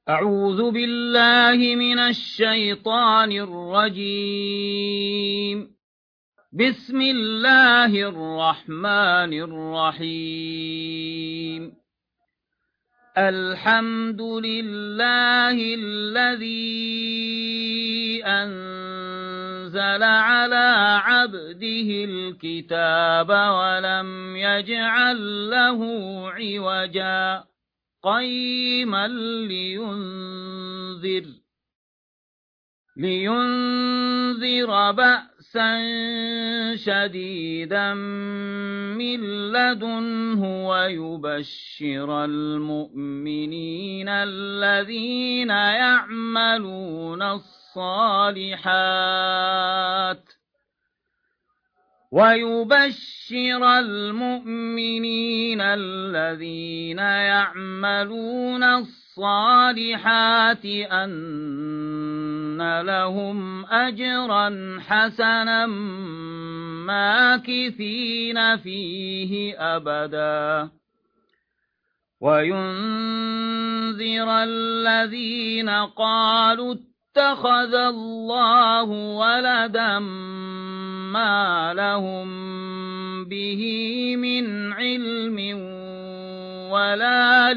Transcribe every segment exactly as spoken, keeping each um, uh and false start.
أعوذ بالله من الشيطان الرجيم. بسم الله الرحمن الرحيم. الحمد لله الذي أنزل على عبده الكتاب ولم يجعل له عوجا قيما لينذر لينذر بأسا شديدا من لدنه ويبشر المؤمنين الذين يعملون الصالحات ويبشر المؤمنين الذين يعملون الصالحات أن لهم أجرا حسنا ماكثين فيه أبدا وينذر الذين قالوا اتخذ الله ولدا ما لهم به من علم ولا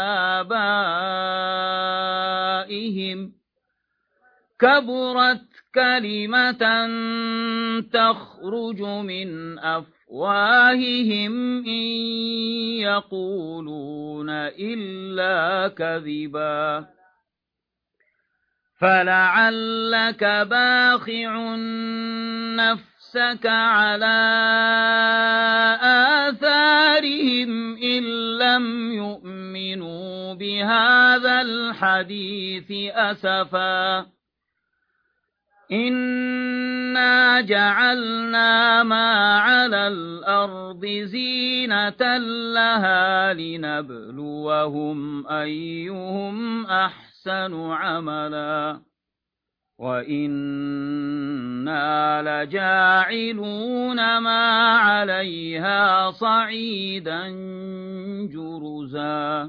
لآبائهم كبرت كلمة تخرج من أفواههم إن يقولون إلا كذبا فلعلك باخع نفسك على آثارهم إن لم يؤمنوا بهذا الحديث أسفا إنا جعلنا ما على الأرض زينة لها لنبلوهم أيهم أحسن عملا وإنا لجاعلون ما عليها صعيدا جرزا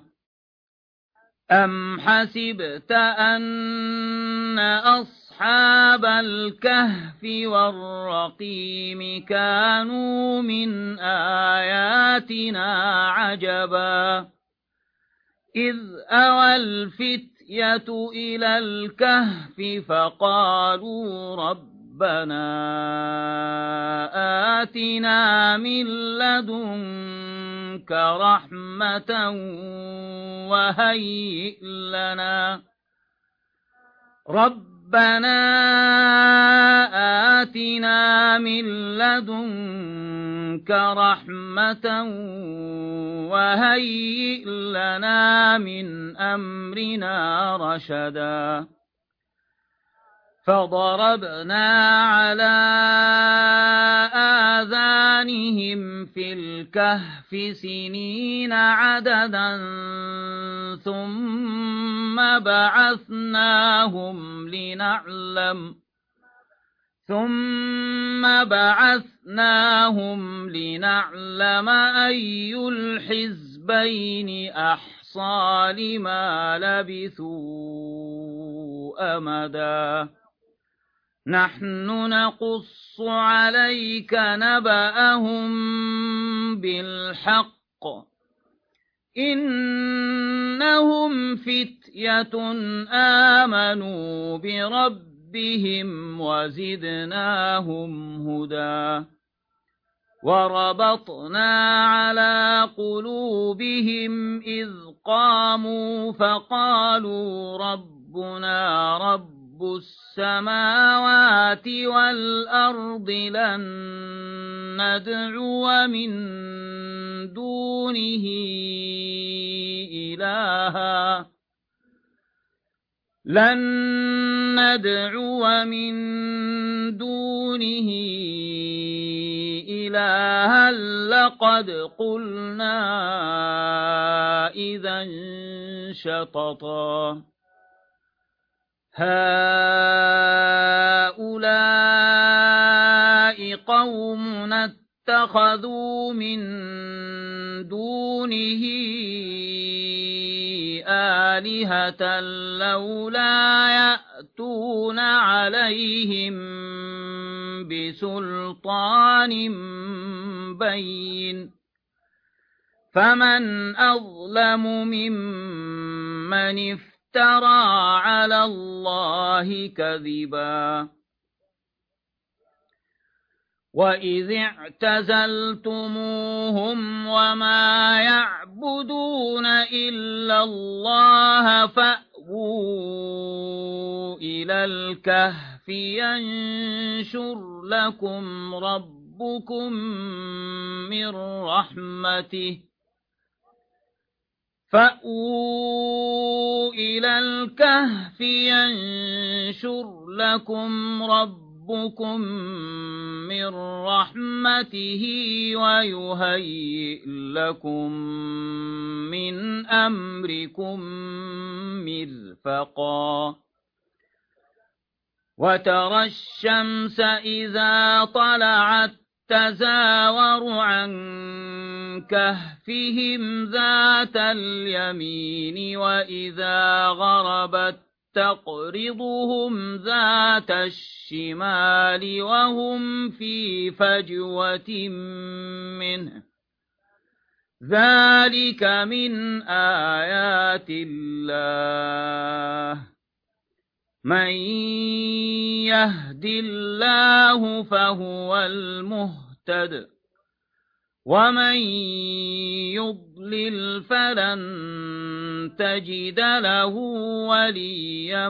أم حسبت أن أصحاب الكهف والرقيم كانوا من آياتنا عجبا إذ أوى الفتية إلى الكهف فقالوا ربنا آتنا من لدنك رحمة وهيئ لنا ربنا آتنا من لدنك رحمة وهيئ لنا من أمرنا رشدا فضربنا على آذانهم في الكهف سنين عددا ثم بعثناهم لنعلم ثم بعثناهم لنعلم أي الحزبين أحصى لما لبثوا أمدا نحن نقص عليك نبأهم بالحق إنهم فتية آمنوا بربهم وزدناهم هدى وربطنا على قلوبهم إذ قاموا فقالوا ربنا رب السماوات والأرض لن ندعو من دونه إلها لن ندعو من دونه إلها لقد قلنا إذا شططا هؤلاء قومنا اتخذوا من دونه آلهة لولا يأتون عليهم بسلطان بين فمن أظلم ممن افترى على الله كذبا وإذ اعتزلتموهم وما يعبدون إلا الله فأووا إلى الكهف ينشر لكم ربكم من رحمته فأووا إلى الكهف ينشر لكم ربكم ربكم من رحمته ويهيئ لكم من أمركم مرفقا وترى الشمس إذا طلعت تزاور عن كهفهم ذات اليمين وإذا غربت تقرضهم ذات الشمال وهم في فجوة منه ذلك من آيات الله من يهد الله فهو المهتد ومن يضلل فلن تجد له وليا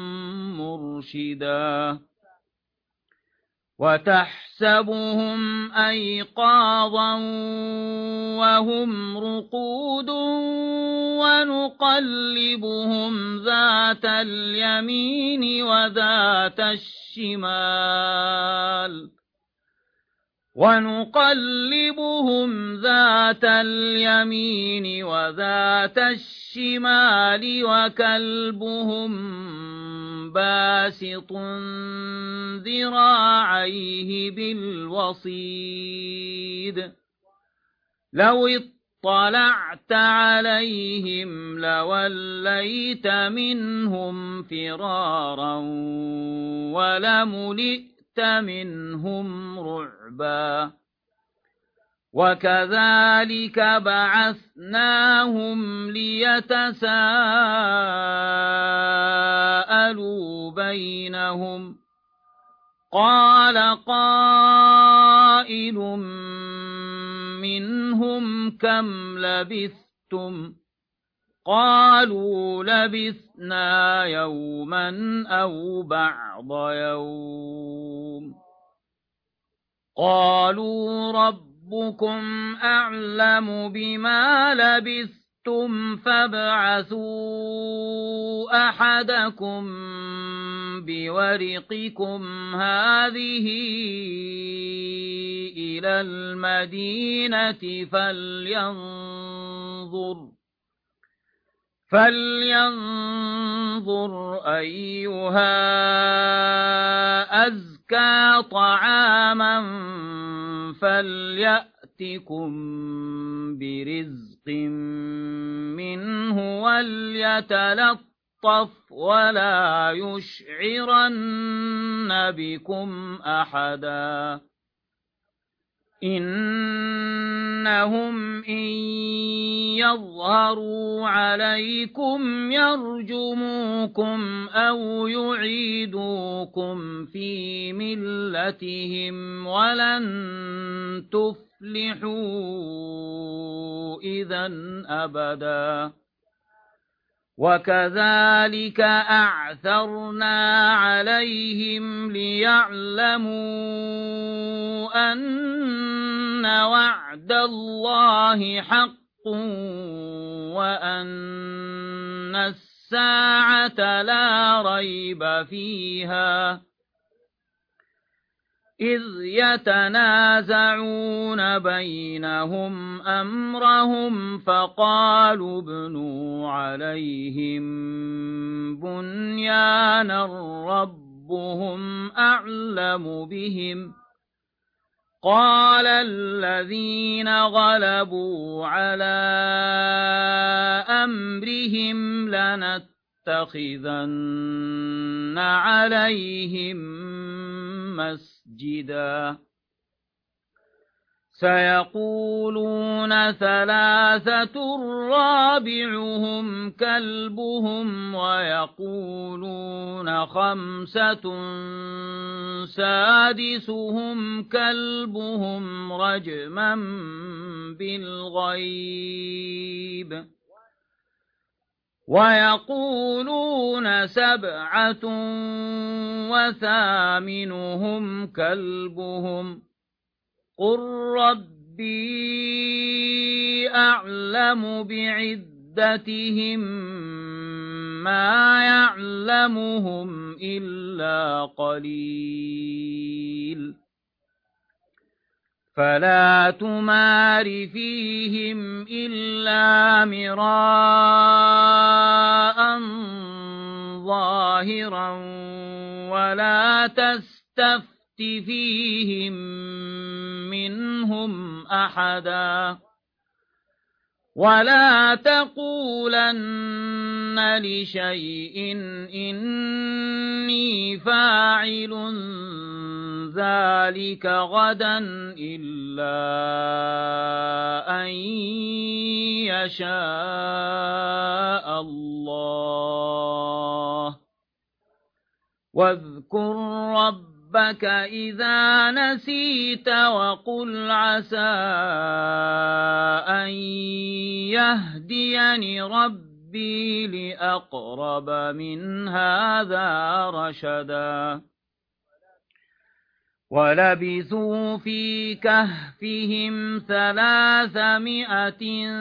مرشدا وتحسبهم أيقاظا وهم رقود ونقلبهم ذات اليمين وذات الشمال ونقلبهم ذات اليمين وذات الشمال وكلبهم باسط ذراعيه بالوصيد لو اطلعت عليهم لوليت منهم فرارا ولملئت منهم رعبا وكذلك بعثناهم ليتساءلوا بينهم قال قائل منهم كم لبثتم قالوا لبثنا يوما أو بعض يوم قالوا ربكم أعلم بما لبثتم فابعثوا أحدكم بورقكم هذه إلى المدينة فلينظر فلينظر أيها أزكى طعاما فليأتكم برزق منه وليتلطف ولا يشعرن بكم أحدا إنهم إن يظهروا عليكم يرجموكم أو يعيدوكم في ملتهم ولن تفلحوا إذا أبدا وكذلك أعثرنا عليهم ليعلموا أن وعد الله حق وأن الساعة لا ريب فيها إذ يتنازعون بينهم أمرهم فقالوا ابنوا عليهم بنيانا ربهم أعلم بهم قال الذين غلبوا على أمرهم لنتخذن عليهم مسجدا سيقولون ثلاثة رابعهم كلبهم ويقولون خمسة سادسهم كلبهم رجما بالغيب ويقولون سبعة وثامنهم كلبهم قل ربي أعلم بعدتهم ما يعلمهم إلا قليل فلا تمار فيهم إلا مراء ظاهرا ولا تستفتح فيهم منهم أحدا ولا تقولن لشيء إني فاعل ذلك غدا إلا أن يشاء الله واذكر ربك ربك إذا نسيت وقل عسى أن يهديني ربي لأقرب من هذا رشدا ولبثوا في كهفهم ثلاثمائة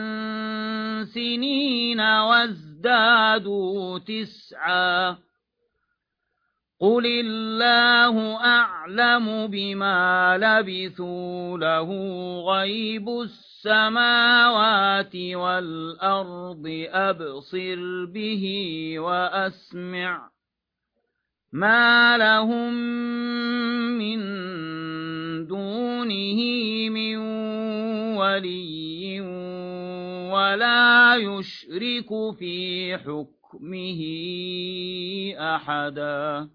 سنين وازدادوا تسعا قل الله أعلم بما لبثوا له غيب السماوات والأرض أبصر به وأسمع ما لهم من دونه من ولي ولا يشرك في حكمه أحدا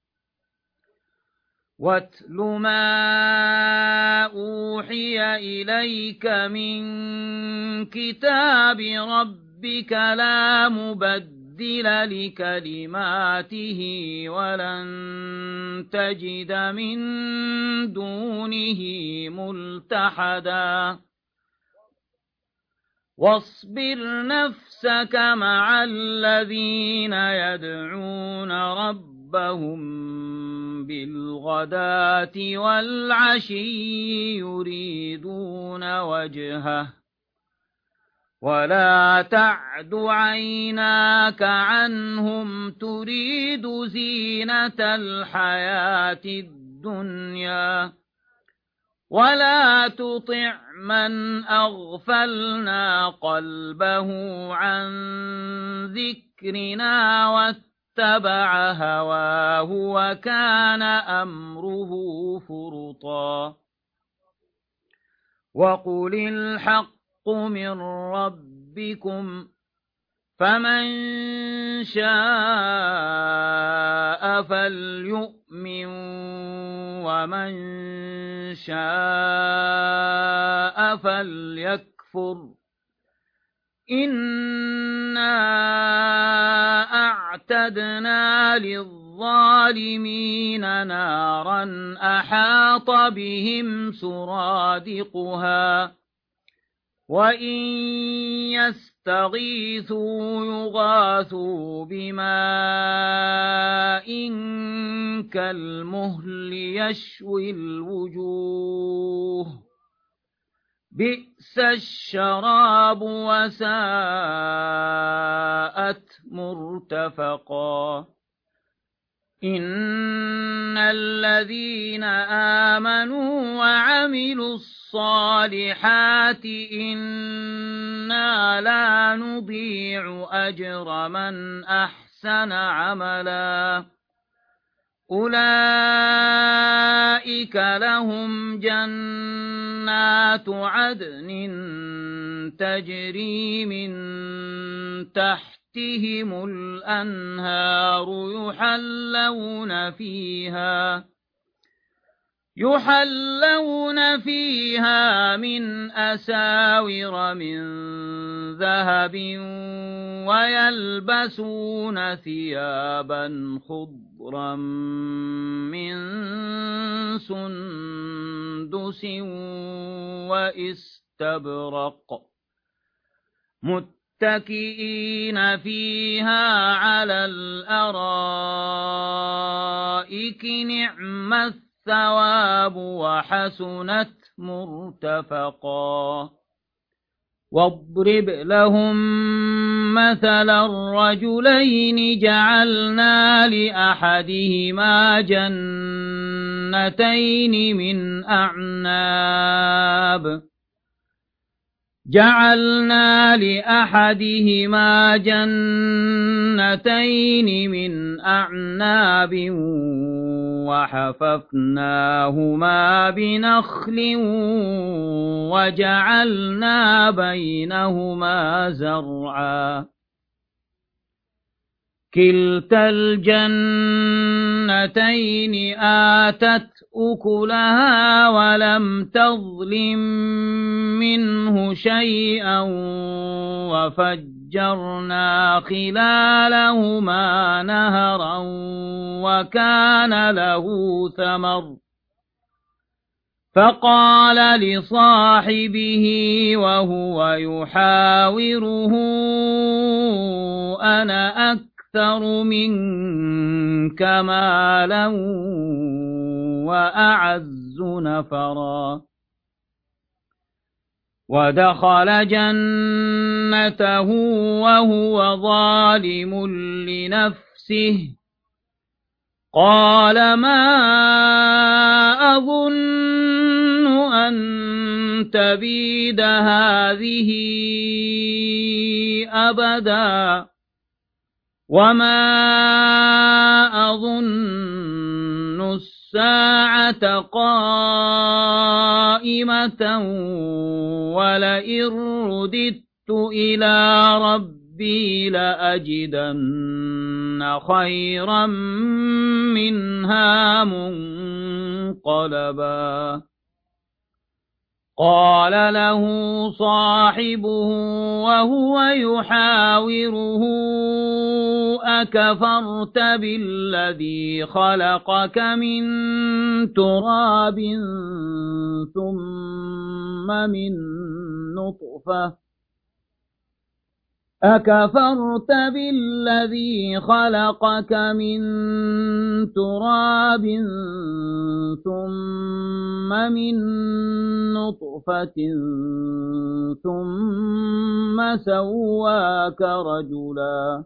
واتل ما أوحي إليك من كتاب ربك لا مبدل لكلماته ولن تجد من دونه ملتحدا واصبر نفسك مع الذين يدعون ربهم بالغداة والعشي يريدون وجهه ولا تعد عيناك عنهم تريد زينة الحياة الدنيا ولا تطع من أغفلنا قلبه عن ذكرنا واتبع هواه وكان أمره فرطا وقل الحق من ربكم فمن شاء فليؤمن ومن شاء فليكفر إنا أعتدنا للظالمين نارا أحاط بهم سرادقها وإن يستغيثوا يغاثوا بماء كالمهل يشوي الوجوه بئس الشراب وساءت مرتفقا إن الذين آمنوا وعملوا الصالحات إنا لا نضيع أجر من أحسن عملا أولئك لهم جنات عدن تجري من تحتهم الأنهار يحلون فيها يحلون فيها من أساور من ذهب ويلبسون ثيابا خضرا من سندس وإستبرق متكئين فيها على الأرائك نعم الثواب وحسنت مرتفقا واضرب لهم مثل الرجلين جعلنا لأحدهما جنتين من أعناب جعلنا لأحدهما جنتين من أعناب وحففناهما بنخل وجعلنا بينهما زرعا كلتا الجنتين آتت أكلها ولم تظلم منه شيئا وفجرنا خلالهما نهرا وكان له ثمر فقال لصاحبه وهو يحاوره أنا أكثر أكثر منك مالا وأعز نفرا ودخل جنته وهو ظالم لنفسه قال ما أظن أن تبيد هذه أبدا وما أظن الساعة قائمة ولئن رددت إلى ربي لأجدن خيرا منها منقلبا قال له صاحبه وهو يحاوره أكفرت بالذي خلقك من تراب ثم من نطفة أكفرت بالذي خلقك من تراب ثم من نطفة ثم سواك رجلا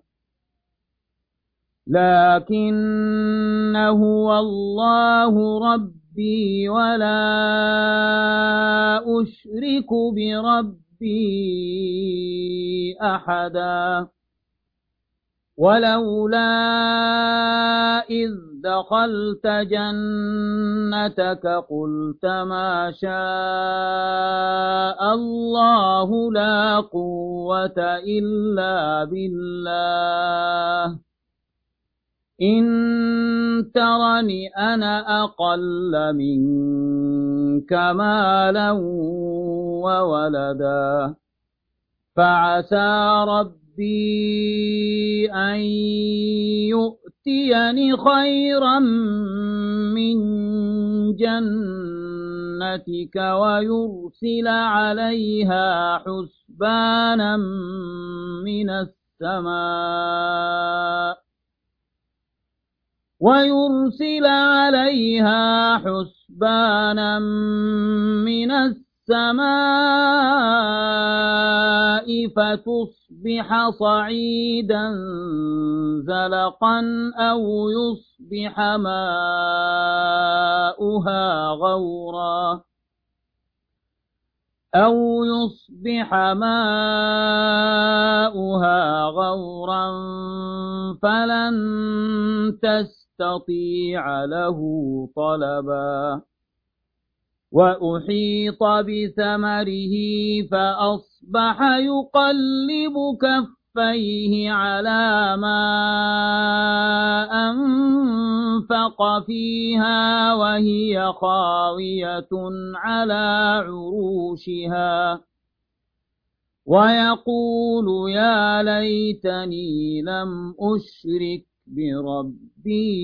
لكن هو الله ربي ولا أشرك بربي أحدا ولولا إذ دخلت جنتك قلت ما شاء الله لا قوة إلا بالله إن ترني أنا أقل منك مالا وولدا فعسى ربي أن يؤتيني خيرا من جنتك ويرسل عليها حسبانا من السماء ويرسل عليها حسبانا من السماء فتصبح صعيدا زلقا أو يصبح ماؤها غورا أو يصبح ماؤها غورا فلن تستطيع له طلبا وأحيط بثمره فأصبح يقلب كفيه على ما أنفق فيها وهي خاوية على عروشها ويقول يا ليتني لم أشرك بربي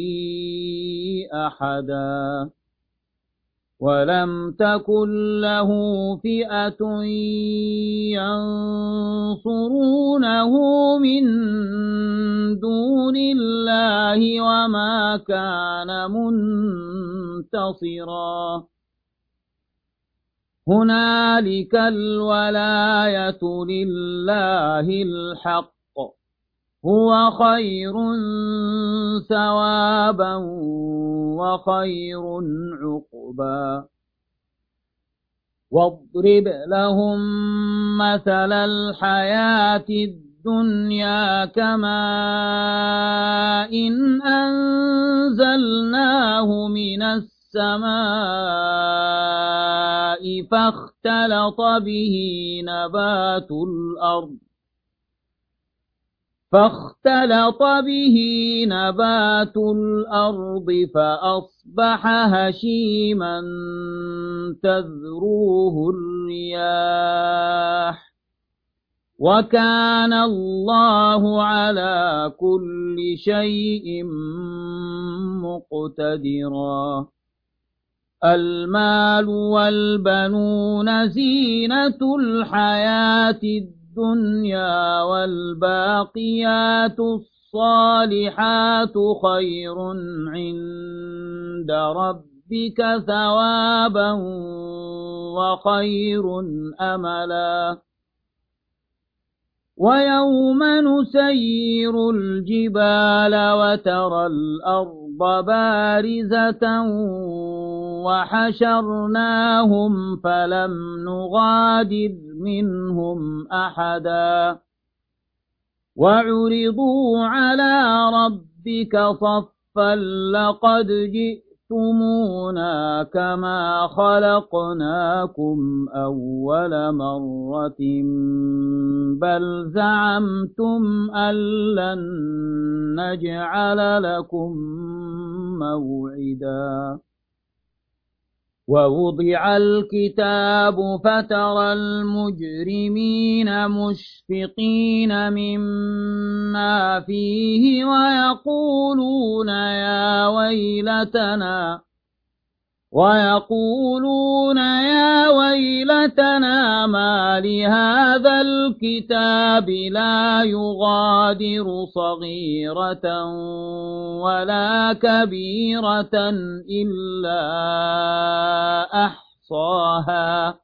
أحدا ولم تكن له فئة ينصرونه من دون الله وما كان منتصرا هنالك الولاية لله الحق هو خير ثوابا وخير عقبا واضرب لهم مثل الحياة الدنيا كماء إن أنزلناه من السماء فاختلط به نبات الأرض فاختلط به نبات الأرض فأصبح هشيما تذروه الرياح وكان الله على كل شيء مقتدرا المال والبنون زينة الحياة الدنيا الدنيا والباقيات الصالحات خير عند ربك ثوابا وخير أملا ويوم نسير الجبال وترى الأرض بارزة وحشرناهم فلم نغادر منهم أحدا وعرضوا على ربك صفا لقد جئتمونا كما خلقناكم أول مرة بل زعمتم أن لن نجعل لكم موعدا ووضع الكتاب فترى المجرمين مشفقين مما فيه ويقولون يا ويلتنا ويقولون يا ويلتنا ما لهذا الكتاب لا يغادر صغيرة ولا كبيرة إلا أحصاها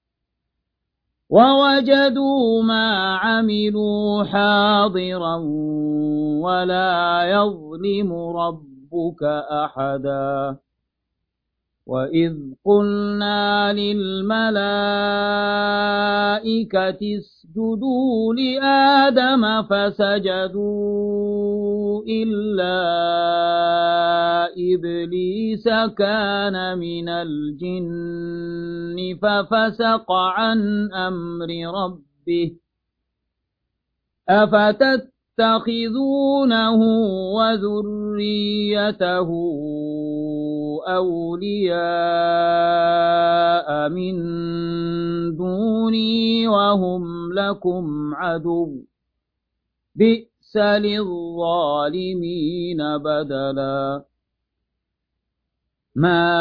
ووجدوا ما عملوا حاضرا ولا يظلم ربك أحدا وإذ قلنا للملائكة اسجدوا لآدم فسجدوا إلا إبليس كان من الجن ففسق عن أمر ربه أفتتخذونه وذريته أولياء من دوني وهم لكم عدو بئس للظالمين بدلا ما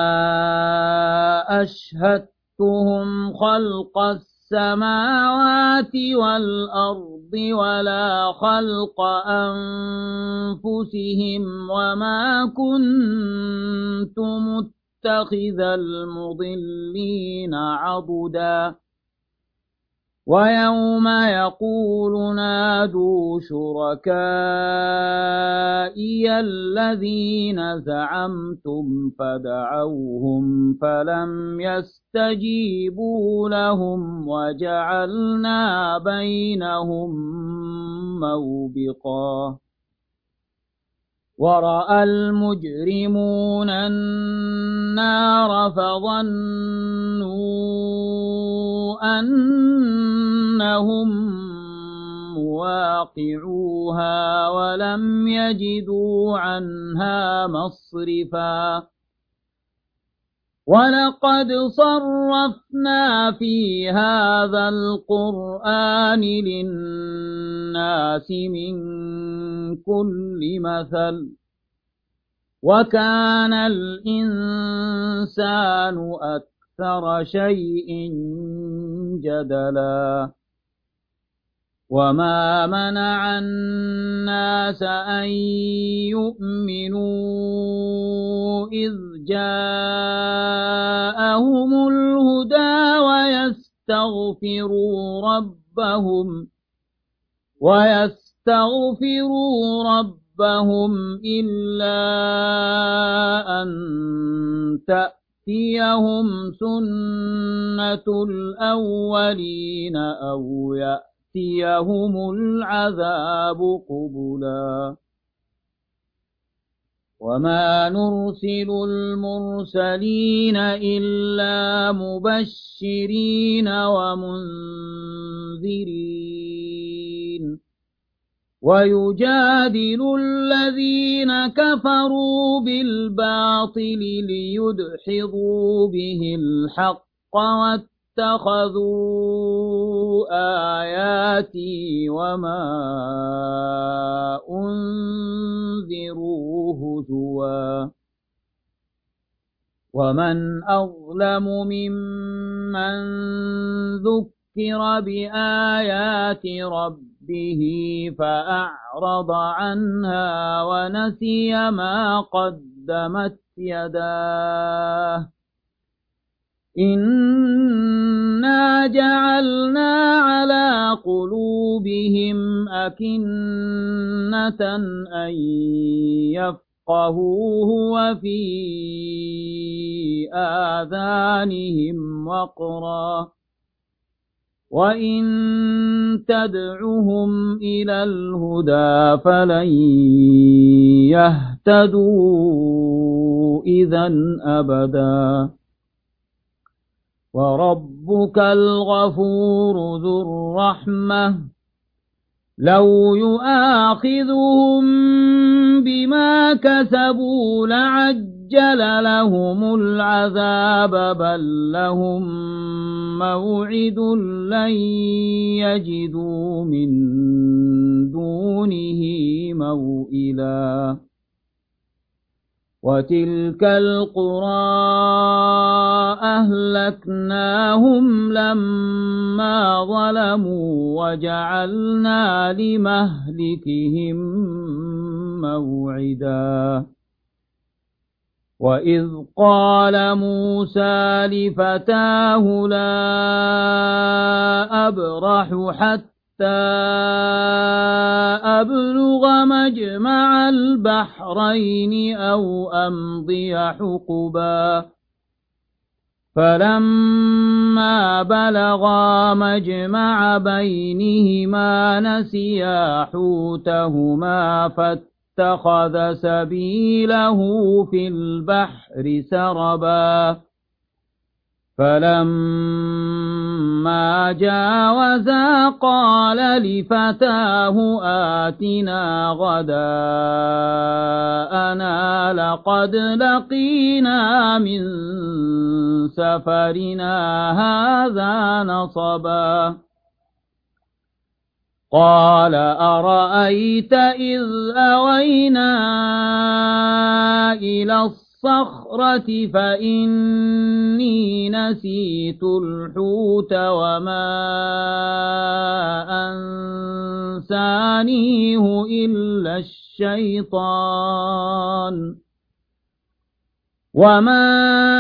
أشهدتهم خلق السماوات والأرض ولا خلق أنفسهم وما كنت متخذ المضلين عضدا ويوم يقول نادوا شركائي الذين زعمتم فدعوهم فلم يستجيبوا لهم وجعلنا بينهم موبقا ورأى المجرمون النار فظنوا أنهم مواقعوها ولم يجدوا عنها مصرفا ولقد صرفنا في هذا القرآن للناس من كل مثل وكان الإنسان أكثر شيء جدلا وما منع الناس أن يؤمنوا إذ جاءهم الهدى ويستغفروا ربهم ويستغفروا ربهم إلا أن تأتيهم سنة الأولين أو يأتي يأتيهم العذاب قبلا وما نرسل المرسلين إلا مبشرين ومنذرين ويجادل الذين كفروا بالباطل ليدحضوا به الحق اتخذوا آياتي وما أنذروا هزوا ومن أظلم ممن ذكر بآيات ربه فأعرض عنها ونسي ما قدمت يداه إنا جعلنا على قلوبهم أكنة أن يفقهوه وفي آذانهم وقرا وإن تدعهم إلى الهدى فلن يهتدوا إذا أبدا وربك الغفور ذو الرحمة لو يؤاخذهم بما كسبوا لعجل لهم العذاب بل لهم موعد لن يجدوا من دونه موئلا وتلك القرى أهلكناهم لما ظلموا وجعلنا لمهلكهم موعدا وإذ قال موسى لفتاه لا أبرح حتى أبلغ مجمع البحرين أو أمضي حقبا فلما بلغا مجمع بينهما نسيا حوتهما فاتخذ سبيله في البحر سربا فلما جاوزا قال لفتاه آتنا غداءنا لقد لقينا من سفرنا هذا نصبا قال أرأيت إذ أوينا إلى الصخرة فإني نسيت الحوت وما أنسانيه إلا الشيطان وما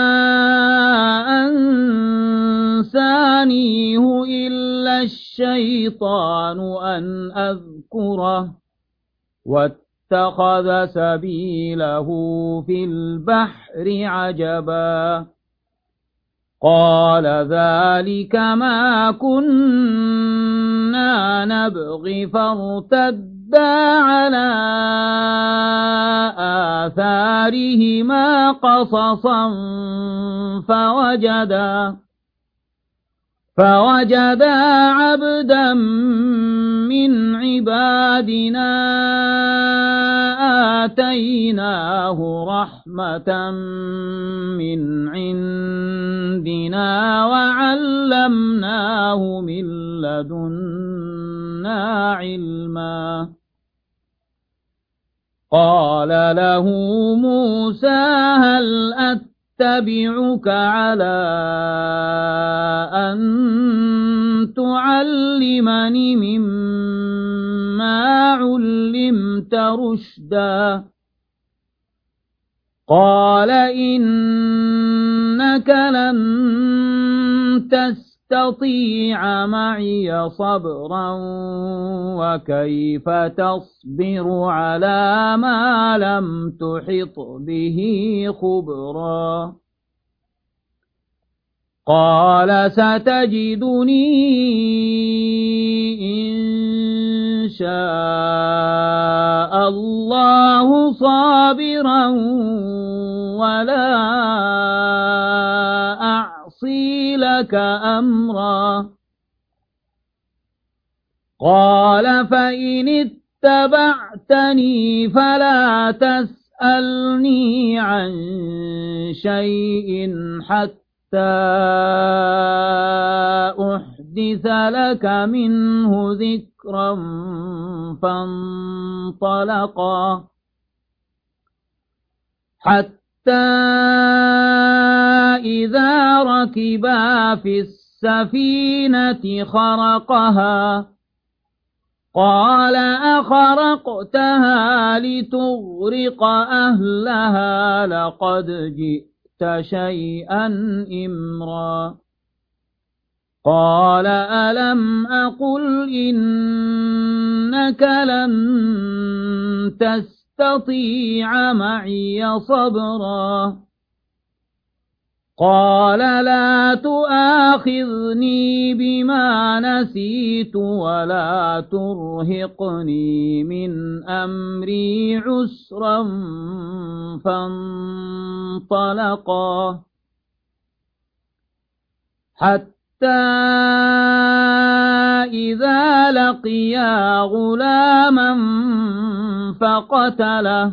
أنسانيه إلا الشيطان أن أذكره واتخذ سبيله في البحر عجبا قال ذلك ما كنا نبغي فارتدا على آثارهما قصصا فوجدا فوجدا عبدا من عبادنا آتيناه رحمة من عندنا وعلمناه من لدنا علما قال له موسى هل أتبعك على أن تعلمني مما علمت رشدا قال إنك لن تستطيع معي صبرا وكيف تصبر على ما لم تحط به خبرا قال ستجدني إن شاء الله صابرا ولا أعصي لك أمرا قال فإن اتبعتني فلا تسألني عن شيء حتى أحدث لك منه ذكرا فانطلقا حتى إذا ركبا في السفينة خرقها قال أخرقتها لتغرق أهلها لقد جئت شيئا إمرا قال ألم أقل إنك لن تستطيع معي صبرا قال لا تؤاخذني بما نسيت ولا ترهقني من أمري عسرا فانطلقا حتى إذا لقيا غلاما فقتله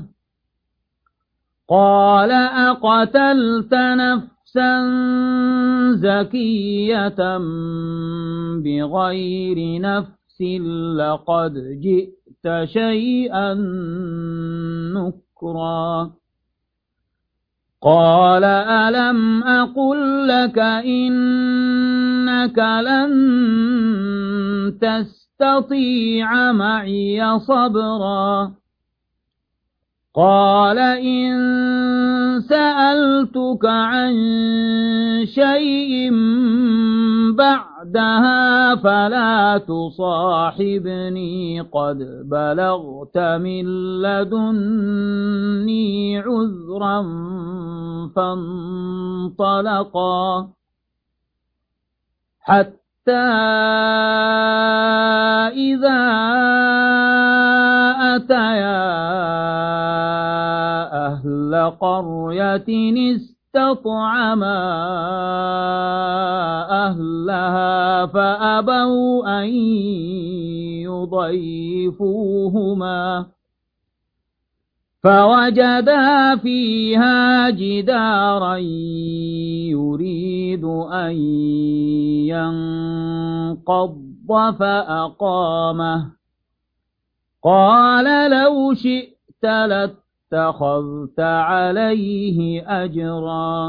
قال أقتلت نفسا زكية بغير نفس لقد جئت شيئا نكرا قال ألم أقل لك إنك لن تستطيع معي صبرا قال إن سألتك عن شيء بعدها فلا تصاحبني قد بلغت من لدني عذرا فانطلقا حتى إذا أتيا أهل قرية استطعما أهلها فأبوا أن يضيفوهما فوجدا فيها جدارا يريد أن ينقض فأقامه قال لو شئت لاتخذت عليه أجرا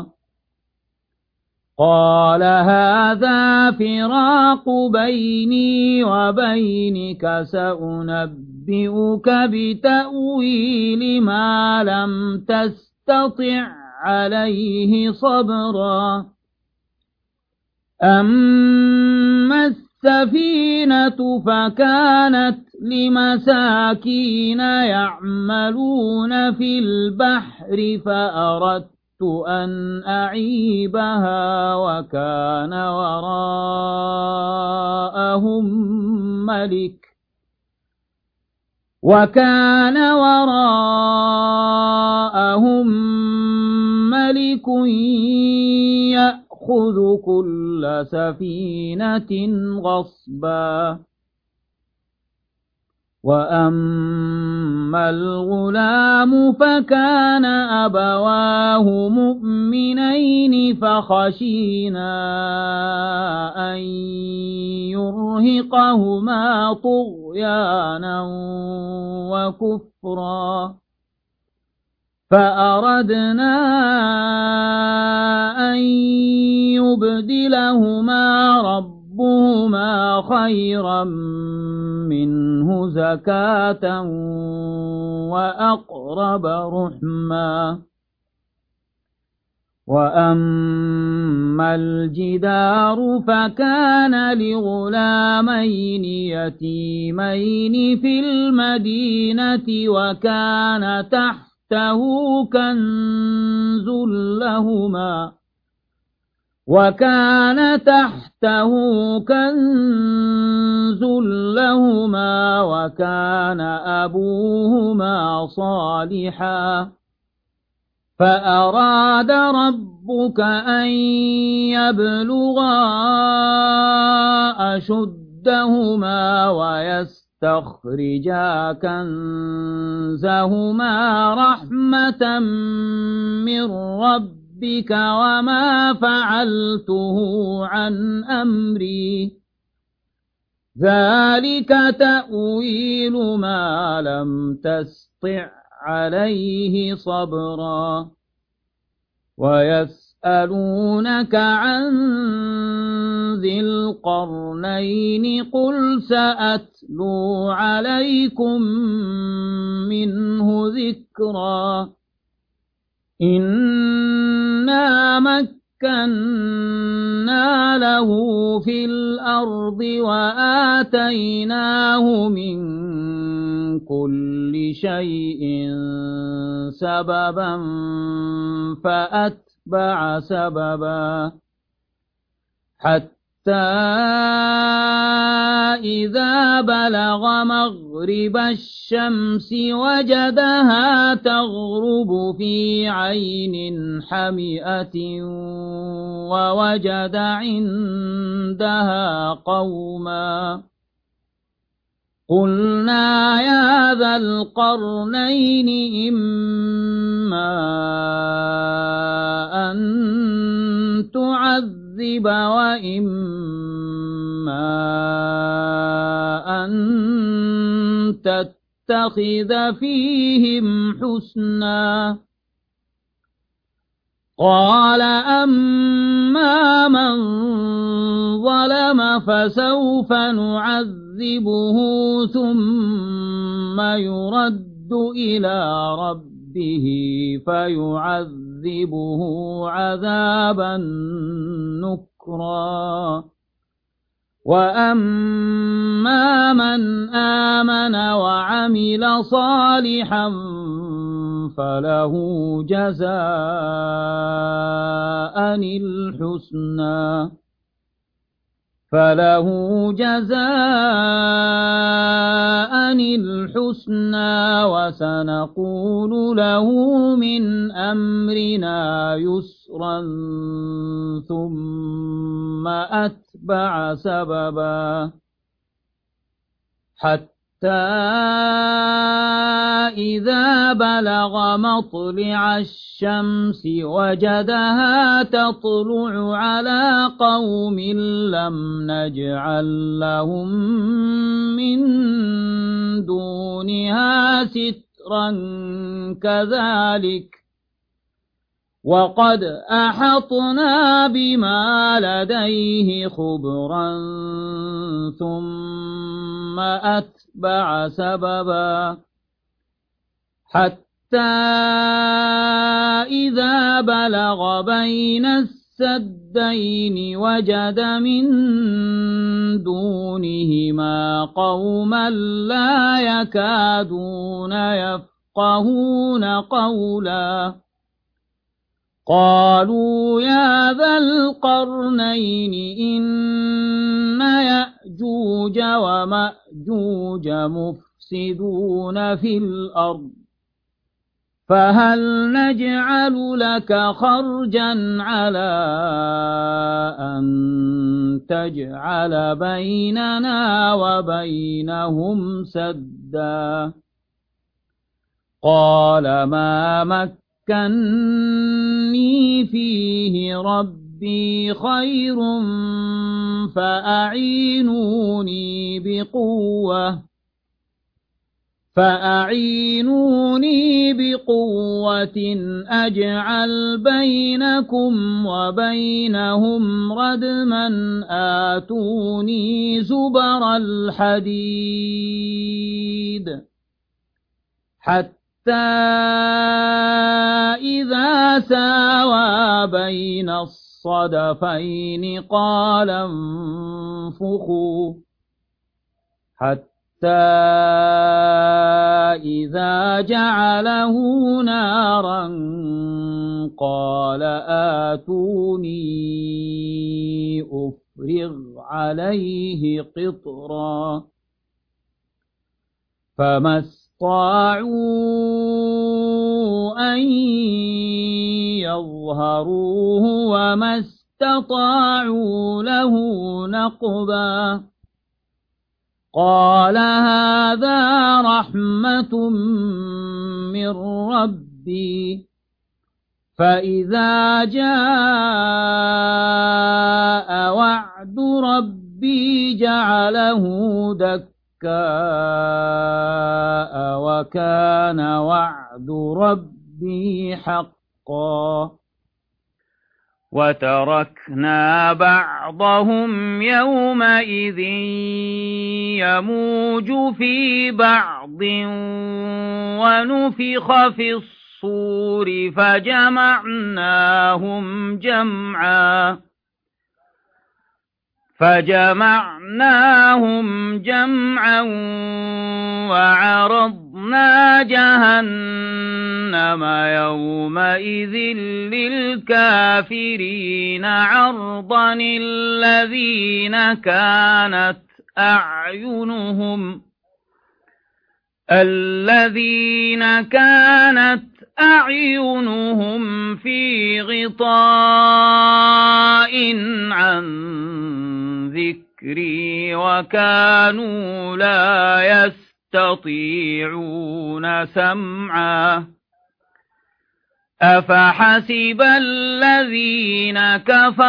قال هذا فراق بيني وبينك سأنبئك بتأويل ما لم تستطع عليه صبرا أما السفينة فكانت لمساكين يعملون في البحر فأردت أن أعيبها وكان وراءهم ملك وكان وراءهم لهم ملك يأخذ كل سفينة غصبا وأما الغلام فكان أبواه مؤمنين فخشينا أن يرهقهما طغيانا وكفرا فأردنا أن يبدلهما ربهما خيرا منه زكاة وأقرب رحما وأما الجدار فكان لغلامين يتيمين في المدينة وكان تحته كنز لهما وكان تحته كنز لهما وكان أبوهما صالحا فأراد ربك أن يبلغا أشدهما ويستخرجا كنزهما رحمة من ربك بك وما فعلته عن أمري ذلك تأويل ما لم تستطع عليه صبرا ويسألونك عن ذي القرنين قل سأتلو عليكم منه ذكرا إنا مكنا له في الأرض وآتيناه من كل شيء سببا فأتبع سببا حتى إذا بلغ مغرب الشمس وجدها تغرب في عين حمئة ووجد عندها قوما قلنا يا ذا القرنين إما أن تعذب وإما أن تتخذ فيهم حسنا قال أما من ظلم فسوف نعذبه ثم يرد إلى ربه فيعذبه عذابا نكرا وأما من آمن وعمل صالحا فله جزاء الحسنى فله جزاء الحسنى وسنقول له من أمرنا يسرا ثم أتبع سببا حتى إذا بلغ مطلع الشمس وجدها تطلع على قوم لم نجعل لهم من دونها سترا كذلك وقد أحطنا بما لديه خبرا ثم أتبع سببا حتى إذا بلغ بين السدين وجد من دونهما قوما لا يكادون يفقهون قولا قالوا يا ذا القرنين إن يأجوج ومأجوج مفسدون في الأرض فهل نجعل لك خرجا على أن تجعل بيننا وبينهم سدا قال ما مكني فيه ربي خير فأعينوني بقوة فأعينوني بقوة أجعل بينكم وبينهم ردما آتوني زبر الحديد حتى إذا ساوى بين الصدفين قال انفخوا حتى حتى إذا جعله نارا قال آتوني أفرغ عليه قطرا فما استطاعوا أن يظهروه وما استطاعوا له نقبا قال هذا رحمة من ربي فإذا جاء وعد ربي جعله دكاء وكان وعد ربي حقا وتركنا بعضهم يومئذ يموج في بعض ونفخ في الصور فجمعناهم جمعا فجمعناهم جمعا وعرضنا جهنم يومئذ للكافرين عرضا الذين كانت أعينهم الذين كانت أعينهم في غطاء عن ذكري وكانوا لا يستطيعون سمعا أفحسب الذين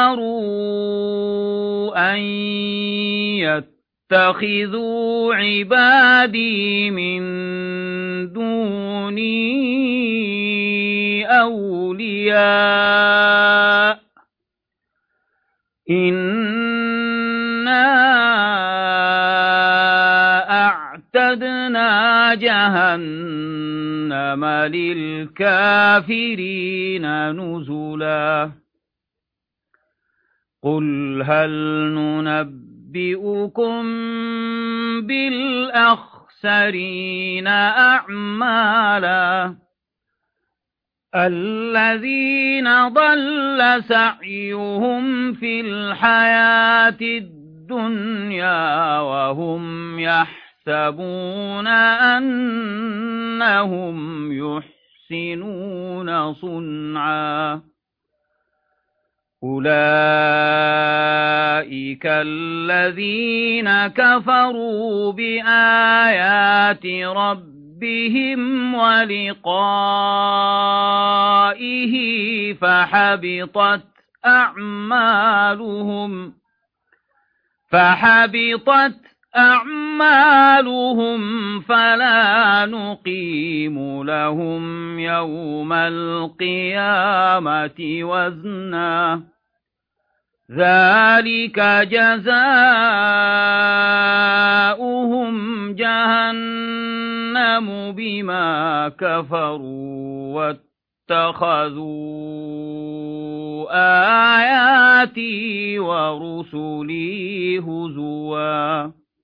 كفروا أن يتخذوا عبادي من دوني أولياء إنا أعتدنا جهنم للكافرين نزلا قل هل ننبئكم بالأخسرين أعمالا الذين ضل سعيهم في الحياة الدنيا وهم يحسبون أنهم يحسنون صنعا أولئك الذين كفروا بآيات ربهم بهم ولقائه فحبطت أعمالهم فحبطت أعمالهم فلا نقيم لهم يوم القيامة وزنا ذلك جزاؤهم جهنم بما كفروا واتخذوا آياتي ورسلي هزوا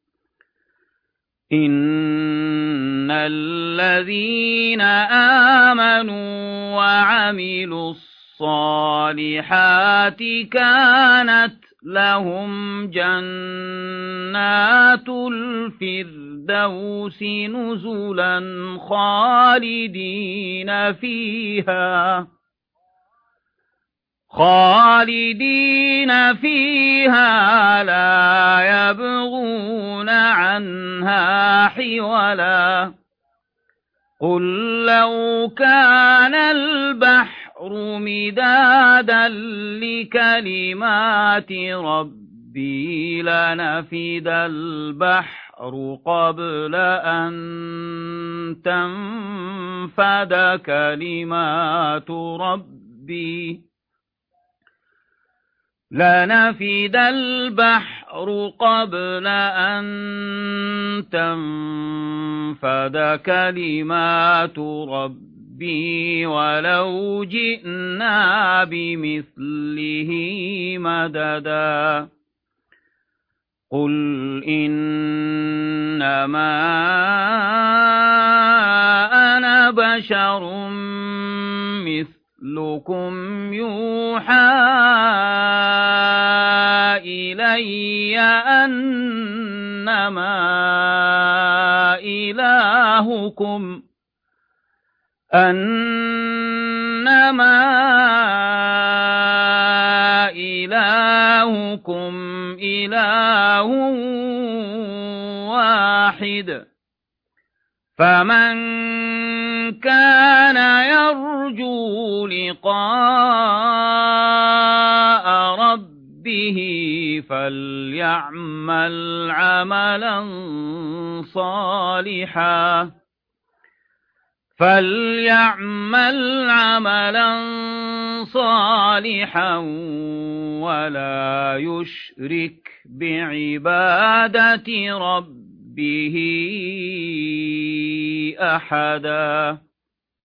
إن الذين آمنوا وعملوا الصالحات كانت لهم جنات الفردوس نزلا خالدين فيها خالدين فيها لا يبغون عنها حولا قل لو كان البحر مدادا لكلمات ربي لنفد البحر قبل أن تنفد كلمات ربي لنفد البحر قبل أن تنفد كلمات ربي ولو جئنا بمثله مددا قل إنما أنا بشر مثلكم يوحى إلي أنما إلهكم أنما إلهكم إله واحد فمن كان يرجو لقاء ربه فليعمل عملا صالحا فليعمل عملا صالحا ولا يشرك بعبادة ربه أحدا.